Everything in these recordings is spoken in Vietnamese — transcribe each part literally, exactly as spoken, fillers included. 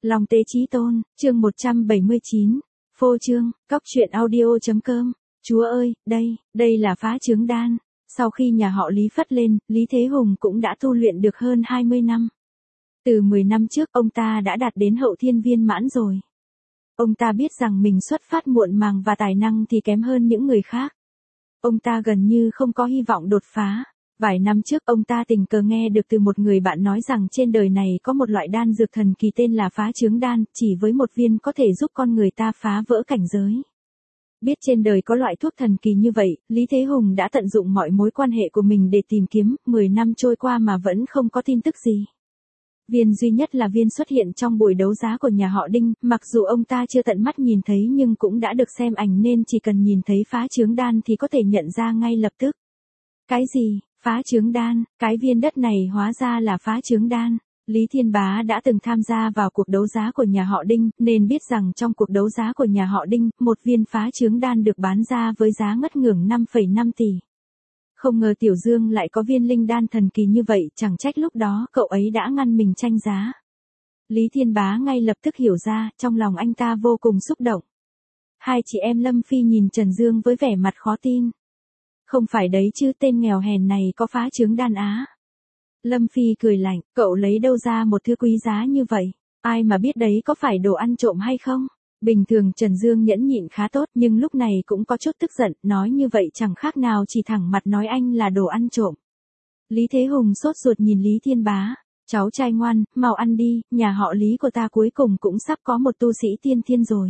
Long Tế Chí Tôn, chương một trăm bảy mươi chín, phô trương, cóc truyện audio.com, chúa ơi, đây, đây là phá trướng đan. Sau khi nhà họ Lý phất lên, Lý Thế Hùng cũng đã tu luyện được hơn hai mươi năm. Từ mười năm trước ông ta đã đạt đến hậu thiên viên mãn rồi. Ông ta biết rằng mình xuất phát muộn màng và tài năng thì kém hơn những người khác. Ông ta gần như không có hy vọng đột phá. Vài năm trước ông ta tình cờ nghe được từ một người bạn nói rằng trên đời này có một loại đan dược thần kỳ tên là phá trướng đan, chỉ với một viên có thể giúp con người ta phá vỡ cảnh giới. Biết trên đời có loại thuốc thần kỳ như vậy, Lý Thế Hùng đã tận dụng mọi mối quan hệ của mình để tìm kiếm, mười năm trôi qua mà vẫn không có tin tức gì. Viên duy nhất là viên xuất hiện trong buổi đấu giá của nhà họ Đinh, mặc dù ông ta chưa tận mắt nhìn thấy nhưng cũng đã được xem ảnh nên chỉ cần nhìn thấy phá trướng đan thì có thể nhận ra ngay lập tức. Cái gì? Phá trướng đan, cái viên đất này hóa ra là phá trướng đan. Lý Thiên Bá đã từng tham gia vào cuộc đấu giá của nhà họ Đinh, nên biết rằng trong cuộc đấu giá của nhà họ Đinh, một viên phá trướng đan được bán ra với giá ngất ngưởng năm phẩy năm tỷ. Không ngờ Tiểu Dương lại có viên linh đan thần kỳ như vậy, chẳng trách lúc đó cậu ấy đã ngăn mình tranh giá. Lý Thiên Bá ngay lập tức hiểu ra, trong lòng anh ta vô cùng xúc động. Hai chị em Lâm Phi nhìn Trần Dương với vẻ mặt khó tin. Không phải đấy chứ, tên nghèo hèn này có phá trướng đan á. Lâm Phi cười lạnh, cậu lấy đâu ra một thứ quý giá như vậy, ai mà biết đấy có phải đồ ăn trộm hay không? Bình thường Trần Dương nhẫn nhịn khá tốt nhưng lúc này cũng có chút tức giận, nói như vậy chẳng khác nào chỉ thẳng mặt nói anh là đồ ăn trộm. Lý Thế Hùng sốt ruột nhìn Lý Thiên Bá, cháu trai ngoan, mau ăn đi, nhà họ Lý của ta cuối cùng cũng sắp có một tu sĩ tiên thiên rồi.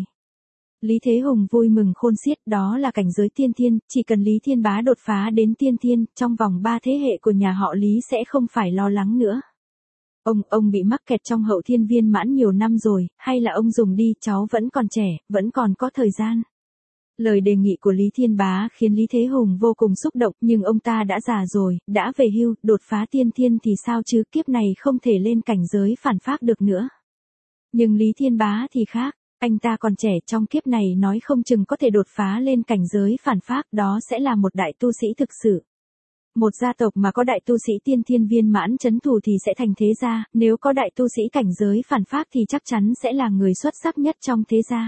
Lý Thế Hùng vui mừng khôn xiết, đó là cảnh giới tiên thiên, chỉ cần Lý Thiên Bá đột phá đến tiên thiên, trong vòng ba thế hệ của nhà họ Lý sẽ không phải lo lắng nữa. Ông, ông bị mắc kẹt trong hậu thiên viên mãn nhiều năm rồi, hay là ông dùng đi, cháu vẫn còn trẻ, vẫn còn có thời gian. Lời đề nghị của Lý Thiên Bá khiến Lý Thế Hùng vô cùng xúc động, nhưng ông ta đã già rồi, đã về hưu, đột phá tiên thiên thì sao chứ, kiếp này không thể lên cảnh giới phản phác được nữa. Nhưng Lý Thiên Bá thì khác. Anh ta còn trẻ, trong kiếp này nói không chừng có thể đột phá lên cảnh giới phản phác, đó sẽ là một đại tu sĩ thực sự. Một gia tộc mà có đại tu sĩ tiên thiên viên mãn trấn thủ thì sẽ thành thế gia, nếu có đại tu sĩ cảnh giới phản phác thì chắc chắn sẽ là người xuất sắc nhất trong thế gia.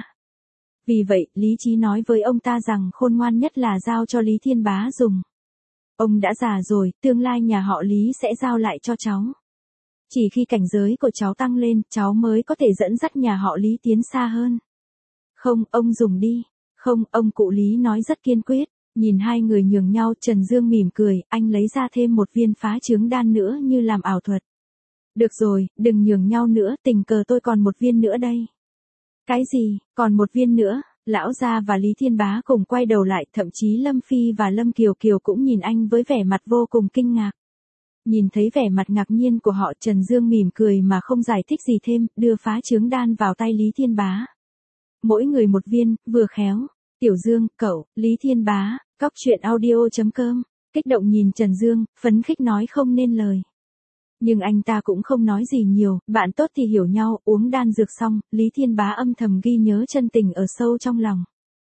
Vì vậy, Lý Chí nói với ông ta rằng khôn ngoan nhất là giao cho Lý Thiên Bá dùng. Ông đã già rồi, tương lai nhà họ Lý sẽ giao lại cho cháu. Chỉ khi cảnh giới của cháu tăng lên, cháu mới có thể dẫn dắt nhà họ Lý tiến xa hơn. Không, ông dùng đi. Không, ông cụ Lý nói rất kiên quyết. Nhìn hai người nhường nhau, Trần Dương mỉm cười, anh lấy ra thêm một viên phá trướng đan nữa như làm ảo thuật. Được rồi, đừng nhường nhau nữa, tình cờ tôi còn một viên nữa đây. Cái gì, còn một viên nữa? Lão gia và Lý Thiên Bá cùng quay đầu lại, thậm chí Lâm Phi và Lâm Kiều Kiều cũng nhìn anh với vẻ mặt vô cùng kinh ngạc. Nhìn thấy vẻ mặt ngạc nhiên của họ, Trần Dương mỉm cười mà không giải thích gì thêm, đưa phá trướng đan vào tay Lý Thiên Bá. Mỗi người một viên, vừa khéo. Tiểu Dương, cậu, Lý Thiên Bá, cóc truyện audio.com, kích động nhìn Trần Dương, phấn khích nói không nên lời. Nhưng anh ta cũng không nói gì nhiều, bạn tốt thì hiểu nhau, uống đan dược xong, Lý Thiên Bá âm thầm ghi nhớ chân tình ở sâu trong lòng.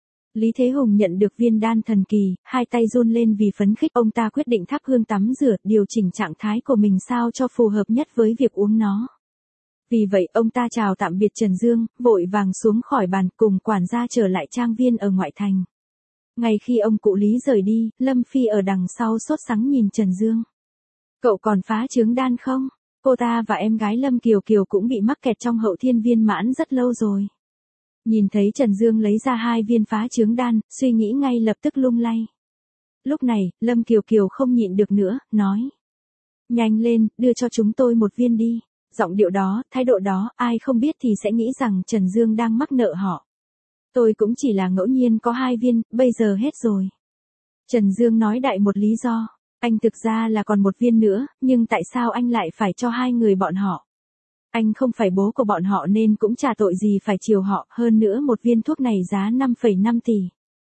Lý Thế Hùng nhận được viên đan thần kỳ, hai tay run lên vì phấn khích, ông ta quyết định thắp hương tắm rửa, điều chỉnh trạng thái của mình sao cho phù hợp nhất với việc uống nó. Vì vậy ông ta chào tạm biệt Trần Dương, vội vàng xuống khỏi bàn cùng quản gia trở lại trang viên ở ngoại thành. Ngay khi ông cụ Lý rời đi, Lâm Phi ở đằng sau sốt sắng nhìn Trần Dương. Cậu còn phá trướng đan không? Cô ta và em gái Lâm Kiều Kiều cũng bị mắc kẹt trong hậu thiên viên mãn rất lâu rồi. Nhìn thấy Trần Dương lấy ra hai viên phá trướng đan, suy nghĩ ngay lập tức lung lay. Lúc này, Lâm Kiều Kiều không nhịn được nữa, nói. Nhanh lên, đưa cho chúng tôi một viên đi. Giọng điệu đó, thái độ đó, ai không biết thì sẽ nghĩ rằng Trần Dương đang mắc nợ họ. Tôi cũng chỉ là ngẫu nhiên có hai viên, bây giờ hết rồi. Trần Dương nói đại một lý do. Anh thực ra là còn một viên nữa, nhưng tại sao anh lại phải cho hai người bọn họ? Anh không phải bố của bọn họ nên cũng chả tội gì phải chiều họ, hơn nữa một viên thuốc này giá năm phẩy năm tỷ.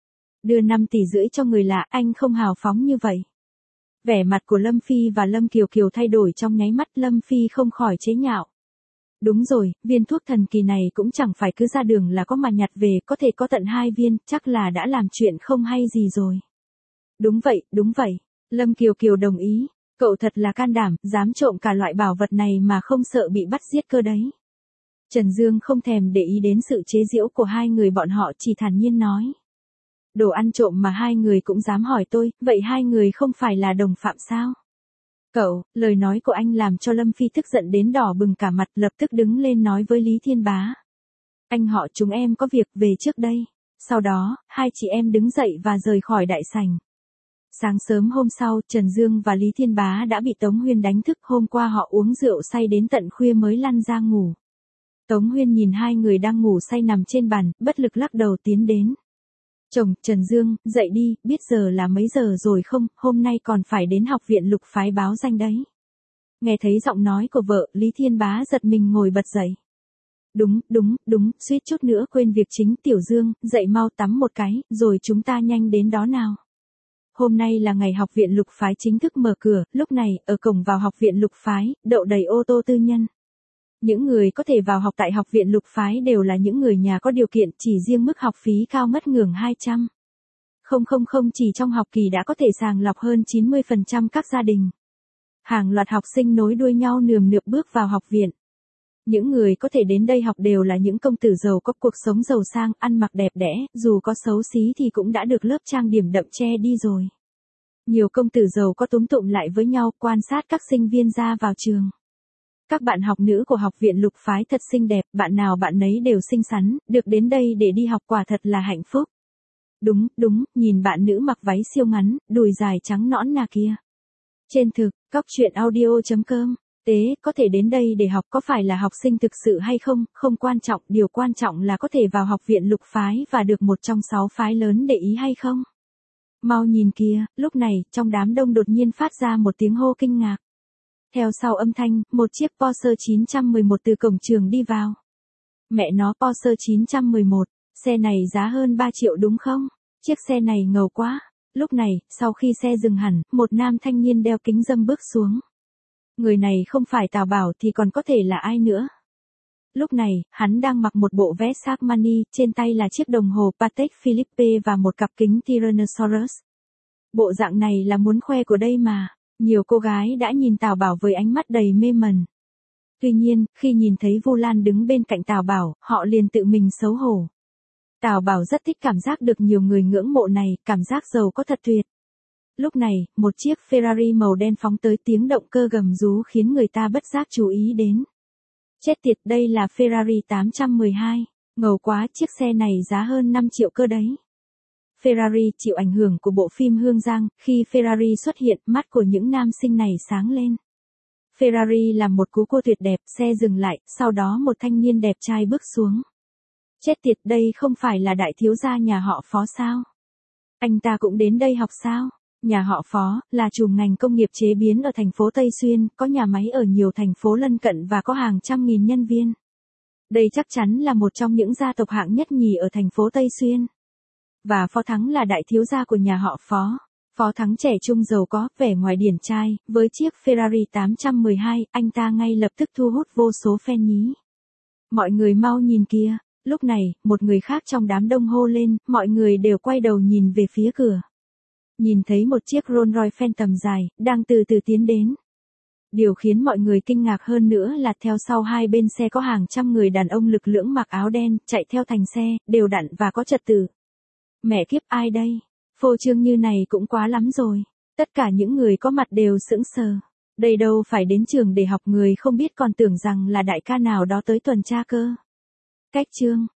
Đưa năm tỷ rưỡi cho người lạ, anh không hào phóng như vậy. Vẻ mặt của Lâm Phi và Lâm Kiều Kiều thay đổi trong nháy mắt, Lâm Phi không khỏi chế nhạo. Đúng rồi, viên thuốc thần kỳ này cũng chẳng phải cứ ra đường là có mà nhặt về, có thể có tận hai viên, chắc là đã làm chuyện không hay gì rồi. Đúng vậy, đúng vậy. Lâm Kiều Kiều đồng ý. Cậu thật là can đảm, dám trộm cả loại bảo vật này mà không sợ bị bắt giết cơ đấy. Trần Dương không thèm để ý đến sự chế giễu của hai người bọn họ, chỉ thản nhiên nói. Đồ ăn trộm mà hai người cũng dám hỏi tôi, vậy hai người không phải là đồng phạm sao? Cậu, lời nói của anh làm cho Lâm Phi tức giận đến đỏ bừng cả mặt, lập tức đứng lên nói với Lý Thiên Bá. Anh họ chúng em có việc về trước đây. Sau đó, hai chị em đứng dậy và rời khỏi đại sảnh. Sáng sớm hôm sau, Trần Dương và Lý Thiên Bá đã bị Tống Huyên đánh thức, hôm qua họ uống rượu say đến tận khuya mới lăn ra ngủ. Tống Huyên nhìn hai người đang ngủ say nằm trên bàn, bất lực lắc đầu tiến đến. Chồng, Trần Dương, dậy đi, biết giờ là mấy giờ rồi không, hôm nay còn phải đến học viện Lục Phái báo danh đấy. Nghe thấy giọng nói của vợ, Lý Thiên Bá giật mình ngồi bật dậy. Đúng, đúng, đúng, suýt chút nữa quên việc chính. Tiểu Dương, dậy mau tắm một cái, rồi chúng ta nhanh đến đó nào. Hôm nay là ngày học viện Lục Phái chính thức mở cửa, lúc này, ở cổng vào học viện Lục Phái, đậu đầy ô tô tư nhân. Những người có thể vào học tại học viện Lục Phái đều là những người nhà có điều kiện, chỉ riêng mức học phí cao ngất ngưỡng hai trăm. Không không không chỉ trong học kỳ đã có thể sàng lọc hơn chín mươi phần trăm các gia đình. Hàng loạt học sinh nối đuôi nhau nườm nượp bước vào học viện. Những người có thể đến đây học đều là những công tử giàu có cuộc sống giàu sang, ăn mặc đẹp đẽ, dù có xấu xí thì cũng đã được lớp trang điểm đậm che đi rồi. Nhiều công tử giàu có túm tụm lại với nhau quan sát các sinh viên ra vào trường. Các bạn học nữ của học viện Lục Phái thật xinh đẹp, bạn nào bạn nấy đều xinh xắn, được đến đây để đi học quả thật là hạnh phúc. Đúng, đúng, nhìn bạn nữ mặc váy siêu ngắn, đùi dài trắng nõn nà kia. Trên thực, cóc truyện audio chấm com, tế, có thể đến đây để học có phải là học sinh thực sự hay không, không quan trọng, điều quan trọng là có thể vào học viện Lục Phái và được một trong sáu phái lớn để ý hay không. Mau nhìn kìa, lúc này, trong đám đông đột nhiên phát ra một tiếng hô kinh ngạc. Theo sau âm thanh, một chiếc Porsche chín một một từ cổng trường đi vào. Mẹ nó Porsche chín một một, xe này giá hơn ba triệu đúng không? Chiếc xe này ngầu quá. Lúc này, sau khi xe dừng hẳn, một nam thanh niên đeo kính râm bước xuống. Người này không phải Tào Bảo thì còn có thể là ai nữa? Lúc này, hắn đang mặc một bộ vest Armani, trên tay là chiếc đồng hồ Patek Philippe và một cặp kính Tyrannosaurus. Bộ dạng này là muốn khoe của đây mà. Nhiều cô gái đã nhìn Tào Bảo với ánh mắt đầy mê mẩn. Tuy nhiên, khi nhìn thấy Vu Lan đứng bên cạnh Tào Bảo, họ liền tự mình xấu hổ. Tào Bảo rất thích cảm giác được nhiều người ngưỡng mộ này, cảm giác giàu có thật tuyệt. Lúc này, một chiếc Ferrari màu đen phóng tới, tiếng động cơ gầm rú khiến người ta bất giác chú ý đến. Chết tiệt, đây là Ferrari tám một hai, ngầu quá, chiếc xe này giá hơn năm triệu cơ đấy. Ferrari chịu ảnh hưởng của bộ phim Hương Giang, khi Ferrari xuất hiện, mắt của những nam sinh này sáng lên. Ferrari làm một cú cua tuyệt đẹp, xe dừng lại, sau đó một thanh niên đẹp trai bước xuống. Chết tiệt, đây không phải là đại thiếu gia nhà họ Phó sao? Anh ta cũng đến đây học sao? Nhà họ Phó là chùm ngành công nghiệp chế biến ở thành phố Tây Xuyên, có nhà máy ở nhiều thành phố lân cận và có hàng trăm nghìn nhân viên. Đây chắc chắn là một trong những gia tộc hạng nhất nhì ở thành phố Tây Xuyên. Và Phó Thắng là đại thiếu gia của nhà họ Phó. Phó Thắng trẻ trung giàu có, vẻ ngoài điển trai, với chiếc Ferrari tám một hai, anh ta ngay lập tức thu hút vô số fan nhí. Mọi người mau nhìn kìa. Lúc này, một người khác trong đám đông hô lên, mọi người đều quay đầu nhìn về phía cửa. Nhìn thấy một chiếc Rolls Royce Phantom dài, đang từ từ tiến đến. Điều khiến mọi người kinh ngạc hơn nữa là theo sau hai bên xe có hàng trăm người đàn ông lực lưỡng mặc áo đen, chạy theo thành xe, đều đặn và có trật tự. Mẹ kiếp, ai đây? Phô trương như này cũng quá lắm rồi. Tất cả những người có mặt đều sững sờ. Đây đâu phải đến trường để học, người không biết còn tưởng rằng là đại ca nào đó tới tuần tra cơ. Cách chương